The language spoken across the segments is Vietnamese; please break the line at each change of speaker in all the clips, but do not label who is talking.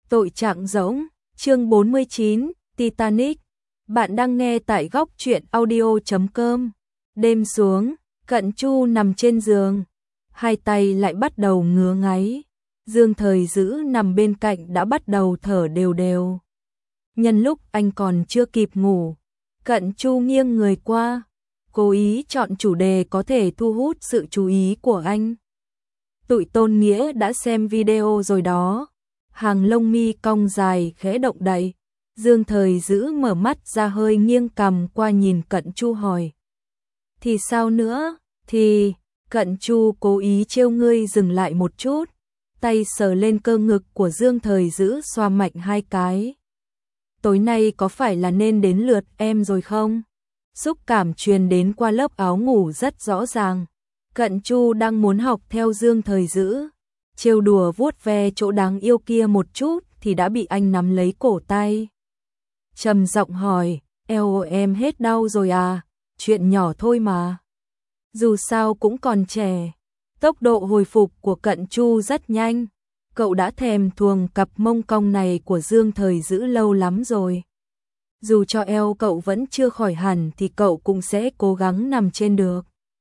Tội trạng rỗng, chương 49, Titanic. Bạn đang nghe tại góc truyện audio.com. Đêm xuống, Cận Chu nằm trên giường, hai tay lại bắt đầu ngứa ngáy. Dương Thời Dữ nằm bên cạnh đã bắt đầu thở đều đều. Nhân lúc anh còn chưa kịp ngủ, Cận Chu nghiêng người qua, cố ý chọn chủ đề có thể thu hút sự chú ý của anh. Tụi Tôn Nghĩa đã xem video rồi đó. Hàng lông mi cong dài khẽ động đậy. Dương Thời Dữ mở mắt ra hơi nghiêng cằm qua nhìn Cận Chu hỏi. Thì sao nữa? Thì Cận Chu cố ý trêu ngươi dừng lại một chút, tay sờ lên cơ ngực của Dương Thời Dữ xoa mạnh hai cái. Tối nay có phải là nên đến lượt em rồi không? Xúc cảm truyền đến qua lớp áo ngủ rất rõ ràng. Cận Chu đang muốn học theo Dương Thời Dữ, trêu đùa vuốt ve chỗ đáng yêu kia một chút thì đã bị anh nắm lấy cổ tay. Trầm giọng hỏi, eo em hết đau rồi à? Chuyện nhỏ thôi mà. Dù sao cũng còn trẻ. Tốc độ hồi phục của Cận Chu rất nhanh. Cậu đã thèm thuồng cặp mông cong này của Dương Thời Dữ lâu lắm rồi. Dù cho eo cậu vẫn chưa khỏi hẳn thì cậu cũng sẽ cố gắng nằm trên được.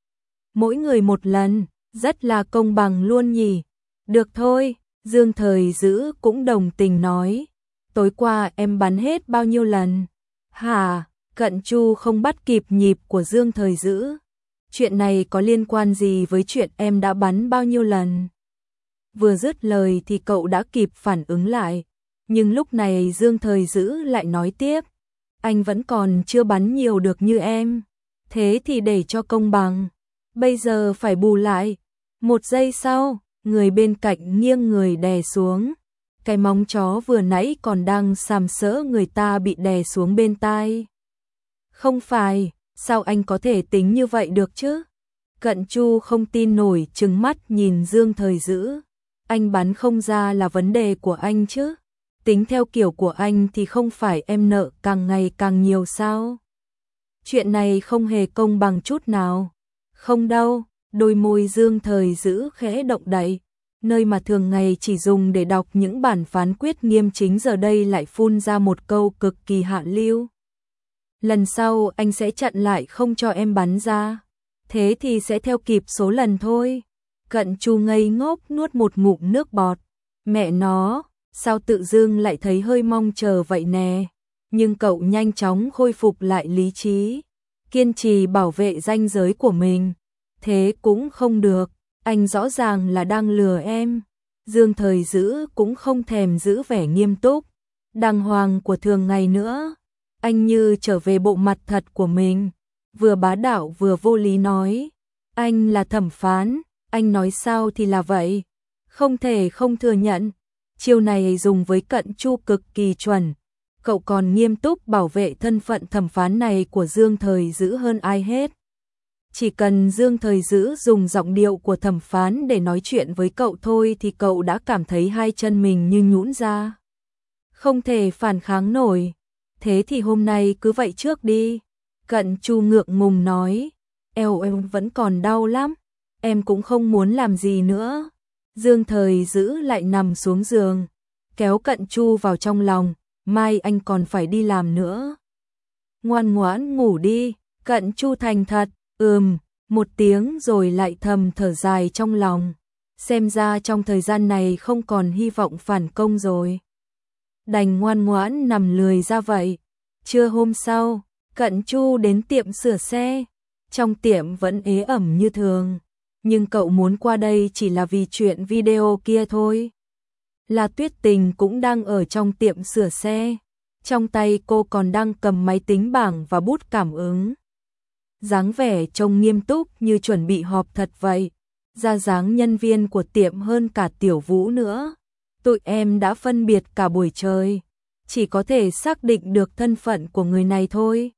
Mỗi người một lần, rất là công bằng luôn nhỉ. Được thôi, Dương Thời Dữ cũng đồng tình nói. Tối qua em bắn hết bao nhiêu lần? Hả? Cận Chu không bắt kịp nhịp của Dương Thời Dữ. Chuyện này có liên quan gì với chuyện em đã bắn bao nhiêu lần? Vừa dứt lời thì cậu đã kịp phản ứng lại. Nhưng lúc này Dương Thời Dữ lại nói tiếp. Anh vẫn còn chưa bắn nhiều được như em. Thế thì để cho công bằng, bây giờ phải bù lại. Một giây sau, người bên cạnh nghiêng người đè xuống. Cái móng chó vừa nãy còn đang sàm sỡ người ta bị đè xuống bên tai. Không phải, sao anh có thể tính như vậy được chứ? Cận Chu không tin nổi trừng mắt nhìn Dương Thời Dữ. Anh bắn không ra là vấn đề của anh chứ? Tính theo kiểu của anh thì không phải em nợ càng ngày càng nhiều sao? Chuyện này không hề công bằng chút nào. Không đâu, đôi môi Dương Thời Dữ khẽ động đậy. Nơi mà thường ngày chỉ dùng để đọc những bản phán quyết nghiêm chính giờ đây lại phun ra một câu cực kỳ hạ lưu. Lần sau anh sẽ chặn lại không cho em bắn ra. Thế thì sẽ theo kịp số lần thôi. Cận Chu ngây ngốc nuốt một ngụm nước bọt. Mẹ nó, sao tự dưng lại thấy hơi mong chờ vậy nè. Nhưng cậu nhanh chóng khôi phục lại lý trí, kiên trì bảo vệ ranh giới của mình. Thế cũng không được, anh rõ ràng là đang lừa em. Dương Thời Dữ cũng không thèm giữ vẻ nghiêm túc, đàng hoàng của thường ngày nữa. Anh như trở về bộ mặt thật của mình, vừa bá đạo vừa vô lý nói. Anh là thẩm phán, anh nói sao thì là vậy. Không thể không thừa nhận, chiêu này dùng với Cận Chu cực kỳ chuẩn. Cậu còn nghiêm túc bảo vệ thân phận thẩm phán này của Dương Thời Dữ hơn ai hết. Chỉ cần Dương Thời Dữ dùng giọng điệu của thẩm phán để nói chuyện với cậu thôi thì cậu đã cảm thấy hai chân mình như nhũn ra. Không thể phản kháng nổi. Thế thì hôm nay cứ vậy trước đi. Cận Chu ngượng ngùng nói. Eo em vẫn còn đau lắm. Em cũng không muốn làm gì nữa. Dương Thời Dữ lại nằm xuống giường, kéo Cận Chu vào trong lòng. Mai anh còn phải đi làm nữa. Ngoan ngoãn ngủ đi. Cận Chu thành thật. Một tiếng rồi lại thầm thở dài trong lòng. Xem ra trong thời gian này không còn hy vọng phản công rồi. Đành ngoan ngoãn nằm lười ra vậy. Trưa hôm sau, Cận Chu đến tiệm sửa xe. Trong tiệm vẫn ế ẩm như thường. Nhưng cậu muốn qua đây chỉ là vì chuyện video kia thôi. La Tuyết Tình cũng đang ở trong tiệm sửa xe. Trong tay cô còn đang cầm máy tính bảng và bút cảm ứng. Dáng vẻ trông nghiêm túc như chuẩn bị họp thật vậy. Ra dáng nhân viên của tiệm hơn cả Tiểu Vũ nữa. Tụi em đã phân biệt cả buổi trời, chỉ có thể xác định được thân phận của người này thôi.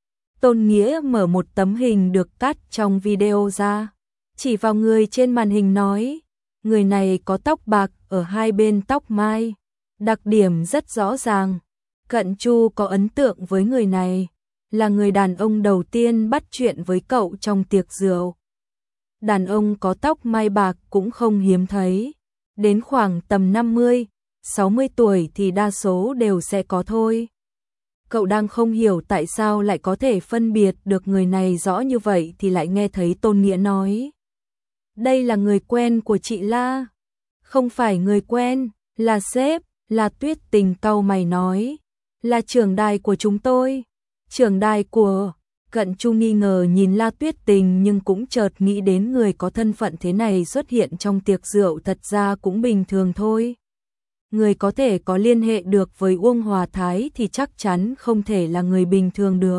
Tôn Nghĩa mở một tấm hình được cắt trong video ra, chỉ vào người trên màn hình nói. Người này có tóc bạc ở hai bên tóc mai, đặc điểm rất rõ ràng. Cận Chu có ấn tượng với người này, là người đàn ông đầu tiên bắt chuyện với cậu trong tiệc rượu. Đàn ông có tóc mai bạc cũng không hiếm thấy. Đến khoảng tầm 50, 60 tuổi thì đa số đều sẽ có thôi. Cậu đang không hiểu tại sao lại có thể phân biệt được người này rõ như vậy thì lại nghe thấy Tôn Nghĩa nói. Đây là người quen của chị La. Không phải người quen, là sếp, là Tuyết Tình cau mày nói. Là trưởng đài của chúng tôi. Trưởng đài của... Cận Chu nghi ngờ nhìn La Tuyết Tình nhưng cũng chợt nghĩ đến người có thân phận thế này xuất hiện trong tiệc rượu thật ra cũng bình thường thôi. Người có thể có liên hệ được với Uông Hòa Thái thì chắc chắn không thể là người bình thường được.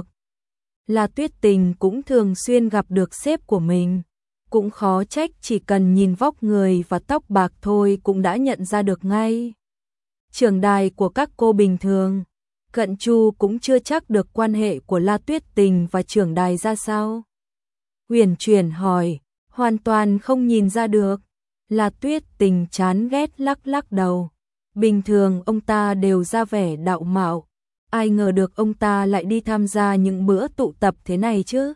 La Tuyết Tình cũng thường xuyên gặp được sếp của mình. Cũng khó trách chỉ cần nhìn vóc người và tóc bạc thôi cũng đã nhận ra được ngay. Trưởng đài của các cô bình thường. Cận Chu cũng chưa chắc được quan hệ của La Tuyết Tình và trưởng đài ra sao. Huyền Chuyển hỏi, hoàn toàn không nhìn ra được. La Tuyết Tình chán ghét lắc lắc đầu. Bình thường ông ta đều ra vẻ đạo mạo. Ai ngờ được ông ta lại đi tham gia những bữa tụ tập thế này chứ.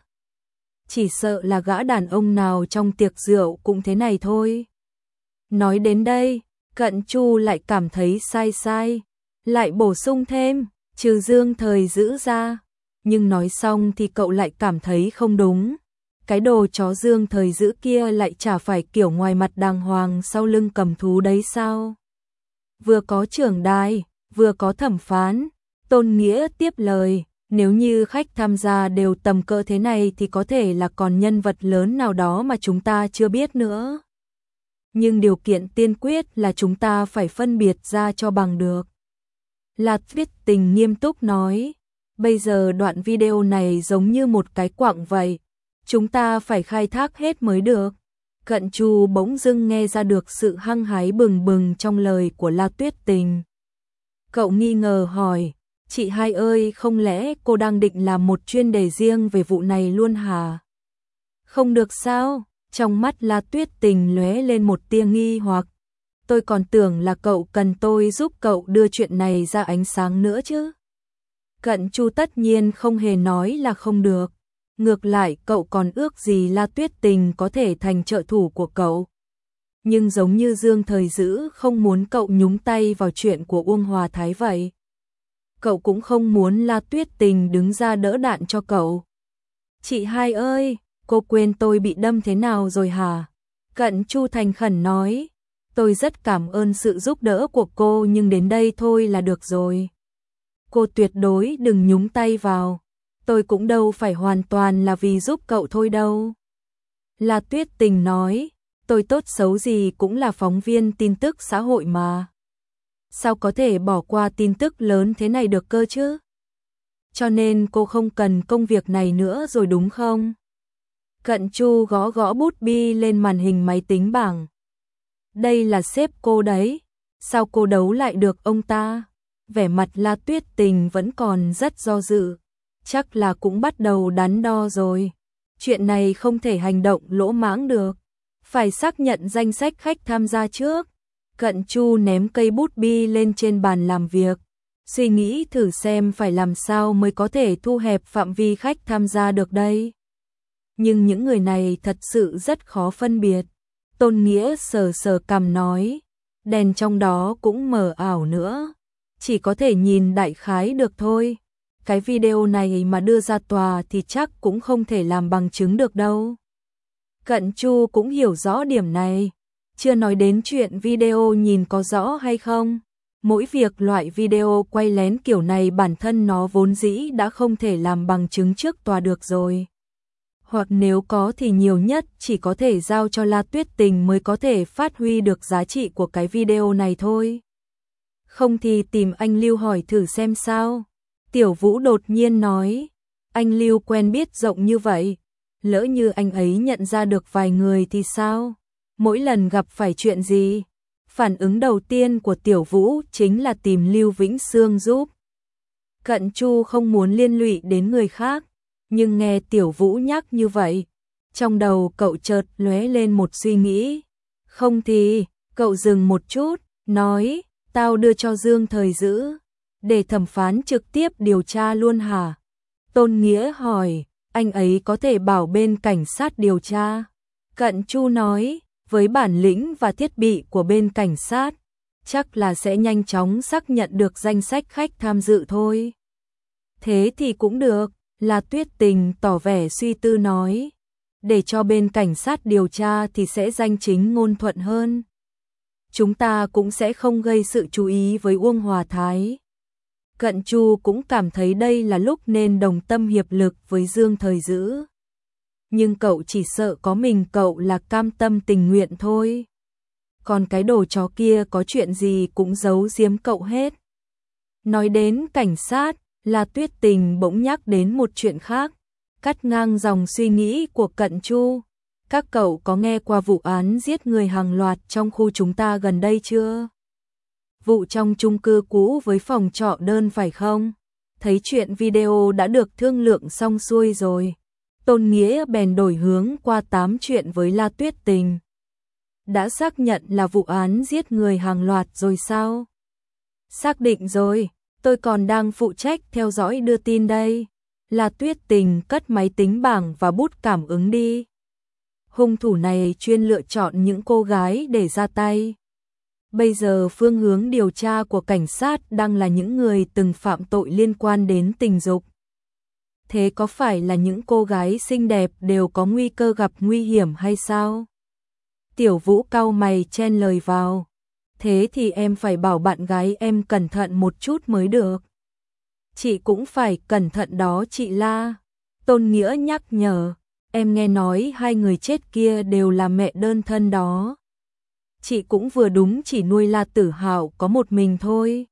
Chỉ sợ là gã đàn ông nào trong tiệc rượu cũng thế này thôi. Nói đến đây, Cận Chu lại cảm thấy sai sai. Lại bổ sung thêm, trừ Dương Thời Dữ ra. Nhưng nói xong thì cậu lại cảm thấy không đúng. Cái đồ chó Dương Thời Dữ kia lại chả phải kiểu ngoài mặt đàng hoàng sau lưng cầm thú đấy sao. Vừa có trưởng đài, vừa có thẩm phán. Tôn Nghĩa tiếp lời, nếu như khách tham gia đều tầm cỡ thế này thì có thể là còn nhân vật lớn nào đó mà chúng ta chưa biết nữa. Nhưng điều kiện tiên quyết là chúng ta phải phân biệt ra cho bằng được. La Tuyết Tình nghiêm túc nói, bây giờ đoạn video này giống như một cái quặng vậy. Chúng ta phải khai thác hết mới được. Cận Chu bỗng dưng nghe ra được sự hăng hái bừng bừng trong lời của La Tuyết Tình. Cậu nghi ngờ hỏi, chị hai ơi, không lẽ cô đang định làm một chuyên đề riêng về vụ này luôn hả? Không được sao? Trong mắt La Tuyết Tình lóe lên một tia nghi hoặc. Tôi còn tưởng là cậu cần tôi giúp cậu đưa chuyện này ra ánh sáng nữa chứ. Cận Chu tất nhiên không hề nói là không được. Ngược lại cậu còn ước gì La Tuyết Tình có thể thành trợ thủ của cậu. Nhưng giống như Dương Thời Dữ không muốn cậu nhúng tay vào chuyện của Uông Hòa Thái vậy. Cậu cũng không muốn La Tuyết Tình đứng ra đỡ đạn cho cậu. Chị hai ơi, cô quên tôi bị đâm thế nào rồi hả? Cận Chu thành khẩn nói, tôi rất cảm ơn sự giúp đỡ của cô nhưng đến đây thôi là được rồi. Cô tuyệt đối đừng nhúng tay vào. Tôi cũng đâu phải hoàn toàn là vì giúp cậu thôi đâu. La Tuyết Tình nói, tôi tốt xấu gì cũng là phóng viên tin tức xã hội mà. Sao có thể bỏ qua tin tức lớn thế này được cơ chứ? Cho nên cô không cần công việc này nữa rồi đúng không? Cận Chu gõ gõ bút bi lên màn hình máy tính bảng. Đây là sếp cô đấy. Sao cô đấu lại được ông ta? Vẻ mặt La Tuyết Tình vẫn còn rất do dự. Chắc là cũng bắt đầu đắn đo rồi. Chuyện này không thể hành động lỗ mãng được. Phải xác nhận danh sách khách tham gia trước. Cận Chu ném cây bút bi lên trên bàn làm việc. Suy nghĩ thử xem phải làm sao mới có thể thu hẹp phạm vi khách tham gia được đây. Nhưng những người này thật sự rất khó phân biệt. Tôn Nghĩa sờ sờ cằm nói. Đèn trong đó cũng mờ ảo nữa. Chỉ có thể nhìn đại khái được thôi. Cái video này mà đưa ra tòa thì chắc cũng không thể làm bằng chứng được đâu. Cận Chu cũng hiểu rõ điểm này. Chưa nói đến chuyện video nhìn có rõ hay không. Mỗi việc loại video quay lén kiểu này bản thân nó vốn dĩ đã không thể làm bằng chứng trước tòa được rồi. Hoặc nếu có thì nhiều nhất chỉ có thể giao cho La Tuyết Tình mới có thể phát huy được giá trị của cái video này thôi. Không thì tìm anh Lưu hỏi thử xem sao. Tiểu Vũ đột nhiên nói, anh Lưu quen biết rộng như vậy, lỡ như anh ấy nhận ra được vài người thì sao? Mỗi lần gặp phải chuyện gì? Phản ứng đầu tiên của Tiểu Vũ chính là tìm Lưu Vĩnh Sương giúp. Cận Chu không muốn liên lụy đến người khác, nhưng nghe Tiểu Vũ nhắc như vậy, trong đầu cậu chợt lóe lên một suy nghĩ. Không thì, cậu dừng một chút, nói, tao đưa cho Dương Thời Dữ, để thẩm phán trực tiếp điều tra luôn hả? Tôn Nghĩa hỏi, anh ấy có thể bảo bên cảnh sát điều tra. Cận Chu nói, với bản lĩnh và thiết bị của bên cảnh sát, chắc là sẽ nhanh chóng xác nhận được danh sách khách tham dự thôi. Thế thì cũng được, La Tuyết Tình tỏ vẻ suy tư nói. Để cho bên cảnh sát điều tra thì sẽ danh chính ngôn thuận hơn. Chúng ta cũng sẽ không gây sự chú ý với Uông Hòa Thái. Cận Chu cũng cảm thấy đây là lúc nên đồng tâm hiệp lực với Dương Thời Dữ. Nhưng cậu chỉ sợ có mình cậu là cam tâm tình nguyện thôi. Còn cái đồ chó kia có chuyện gì cũng giấu giếm cậu hết. Nói đến cảnh sát, La Tuyết Tình bỗng nhắc đến một chuyện khác, cắt ngang dòng suy nghĩ của Cận Chu. Các cậu có nghe qua vụ án giết người hàng loạt trong khu chúng ta gần đây chưa? Vụ trong chung cư cũ với phòng trọ đơn phải không? Thấy chuyện video đã được thương lượng xong xuôi rồi. Tôn Nghĩa bèn đổi hướng qua tám chuyện với La Tuyết Tình. Đã xác nhận là vụ án giết người hàng loạt rồi sao? Xác định rồi, tôi còn đang phụ trách theo dõi đưa tin đây. La Tuyết Tình cất máy tính bảng và bút cảm ứng đi. Hung thủ này chuyên lựa chọn những cô gái để ra tay. Bây giờ phương hướng điều tra của cảnh sát đang là những người từng phạm tội liên quan đến tình dục. Thế có phải là những cô gái xinh đẹp đều có nguy cơ gặp nguy hiểm hay sao? Tiểu Vũ cau mày chen lời vào. Thế thì em phải bảo bạn gái em cẩn thận một chút mới được. Chị cũng phải cẩn thận đó chị La. Tôn Nghĩa nhắc nhở. Em nghe nói hai người chết kia đều là mẹ đơn thân đó. Chị cũng vừa đúng chỉ nuôi La Tử Hạo có một mình thôi.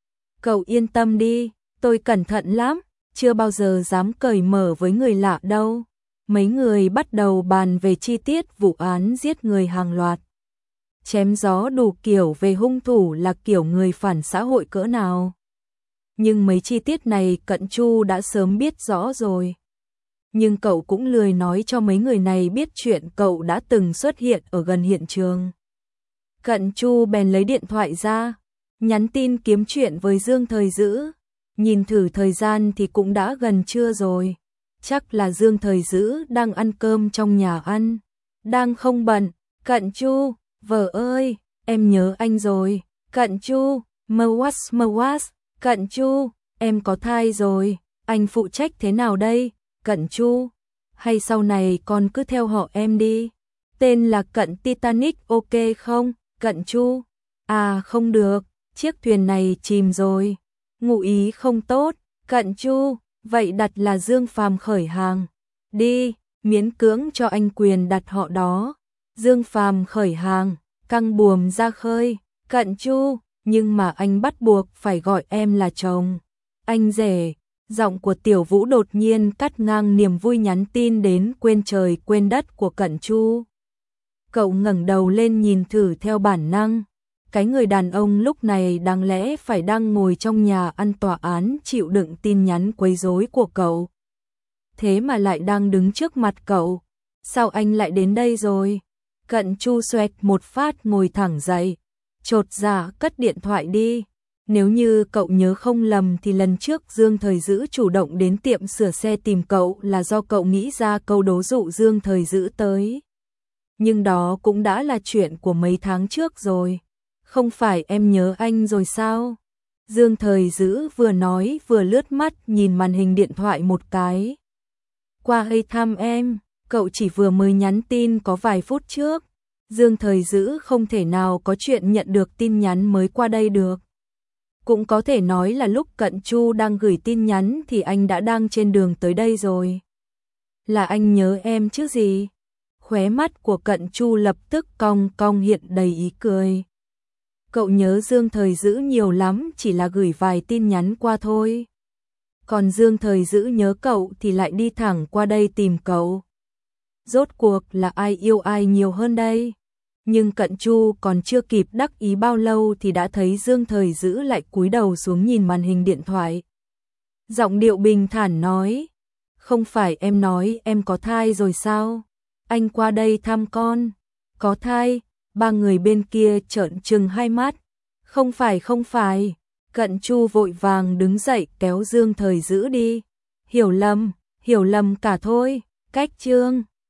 Cậu yên tâm đi, tôi cẩn thận lắm, chưa bao giờ dám cởi mở với người lạ đâu. Mấy người bắt đầu bàn về chi tiết vụ án giết người hàng loạt. Chém gió đủ kiểu về hung thủ là kiểu người phản xã hội cỡ nào. Nhưng mấy chi tiết này Cận Chu đã sớm biết rõ rồi. Nhưng cậu cũng lười nói cho mấy người này biết chuyện cậu đã từng xuất hiện ở gần hiện trường. Cận Chu bèn lấy điện thoại ra, nhắn tin kiếm chuyện với Dương Thời Dữ. Nhìn thử thời gian thì cũng đã gần trưa rồi. Chắc là Dương Thời Dữ đang ăn cơm trong nhà ăn. Đang không bận. Cận Chu, vợ ơi, em nhớ anh rồi. Cận Chu, mơ was. Cận Chu, em có thai rồi. Anh phụ trách thế nào đây? Cận Chu, hay sau này con cứ theo họ em đi. Tên là Cận Titanic ok không? Cận Chu, à không được, chiếc thuyền này chìm rồi. Ngụ ý không tốt. Cận Chu, vậy đặt là Dương Phàm khởi hàng. Đi, miễn cưỡng cho anh quyền đặt họ đó. Dương Phàm khởi hàng, căng buồm ra khơi. Cận Chu, nhưng mà anh bắt buộc phải gọi em là chồng. Anh rể. Giọng của Tiểu Vũ đột nhiên cắt ngang niềm vui nhắn tin đến quên trời quên đất của Cận Chu. Cậu ngẩng đầu lên nhìn thử theo bản năng. Cái người đàn ông lúc này đáng lẽ phải đang ngồi trong nhà ăn tòa án chịu đựng tin nhắn quấy rối của cậu. Thế mà lại đang đứng trước mặt cậu. Sao anh lại đến đây rồi? Cận Chu xoẹt một phát ngồi thẳng dậy. Chột dạ cất điện thoại đi. Nếu như cậu nhớ không lầm thì lần trước Dương Thời Dữ chủ động đến tiệm sửa xe tìm cậu là do cậu nghĩ ra câu đố dụ Dương Thời Dữ tới. Nhưng đó cũng đã là chuyện của mấy tháng trước rồi. Không phải em nhớ anh rồi sao? Dương Thời Dữ vừa nói vừa lướt mắt nhìn màn hình điện thoại một cái. Qua đây thăm em, cậu chỉ vừa mới nhắn tin có vài phút trước. Dương Thời Dữ không thể nào có chuyện nhận được tin nhắn mới qua đây được. Cũng có thể nói là lúc Cận Chu đang gửi tin nhắn thì anh đã đang trên đường tới đây rồi. Là anh nhớ em chứ gì? Khóe mắt của Cận Chu lập tức cong cong hiện đầy ý cười. Cậu nhớ Dương Thời Dữ nhiều lắm, chỉ là gửi vài tin nhắn qua thôi. Còn Dương Thời Dữ nhớ cậu thì lại đi thẳng qua đây tìm cậu. Rốt cuộc là ai yêu ai nhiều hơn đây? Nhưng Cận Chu còn chưa kịp đắc ý bao lâu thì đã thấy Dương Thời Dữ lại cúi đầu xuống nhìn màn hình điện thoại. Giọng điệu bình thản nói, không phải em nói em có thai rồi sao? Anh qua đây thăm con. Có thai? Ba người bên kia trợn trừng hai mắt. Không phải. Cận Chu vội vàng đứng dậy kéo Dương Thời Dữ đi. Hiểu lầm cả thôi. Cách chương